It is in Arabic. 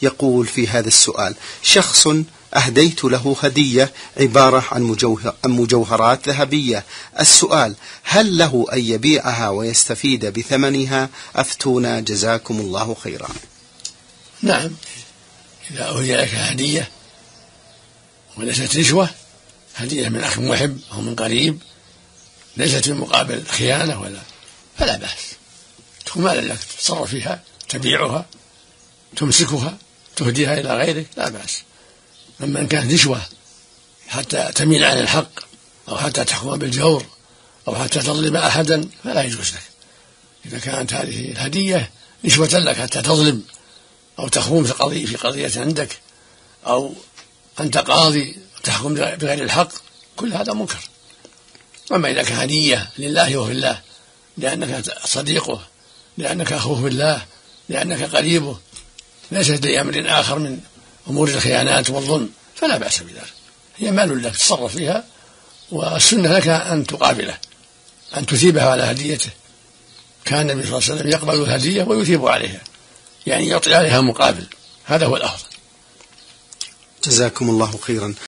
يقول في هذا السؤال: شخص أهديت له هدية عبارة عن مجوهرات ذهبية. السؤال: هل له أن يبيعها ويستفيد بثمنها؟ أفتونا جزاكم الله خيرا. نعم، إذا أهدي لك هدية وليست رشوة، هدية من أخ محب أو من قريب، ليست في مقابل خيانة فلا بأس، تكون مالا لك تتصرف فيها، تبيعها، تمسكها، تهديها إلى غيرك، لا بأس. أما إن كانت رشوة حتى تميل عن الحق أو حتى تحكم بالجور أو حتى تظلم أحدا فلا يجوز لك. إذا كانت هذه الهدية رشوة لك حتى تظلم أو تخون في قضية عندك، أو أنت قاضي تحكم بغير الحق، كل هذا منكر. أما إذا كان هدية لله وفي الله، لأنك صديقه، لأنك أخوه بالله، لأنك قريبه، ليست لأمر آخر من أمور الخيانات والظلم، فلا بأس بذلك. هي مال لك تصرف فيها، والسنة لك أن تقابله، أن تثيبه على هديته. كان النبي صلى الله عليه وسلم يقبل الهدية ويثيب عليها، يعني يعطي عليها مقابل، هذا هو الأفضل. جزاكم الله خيرا.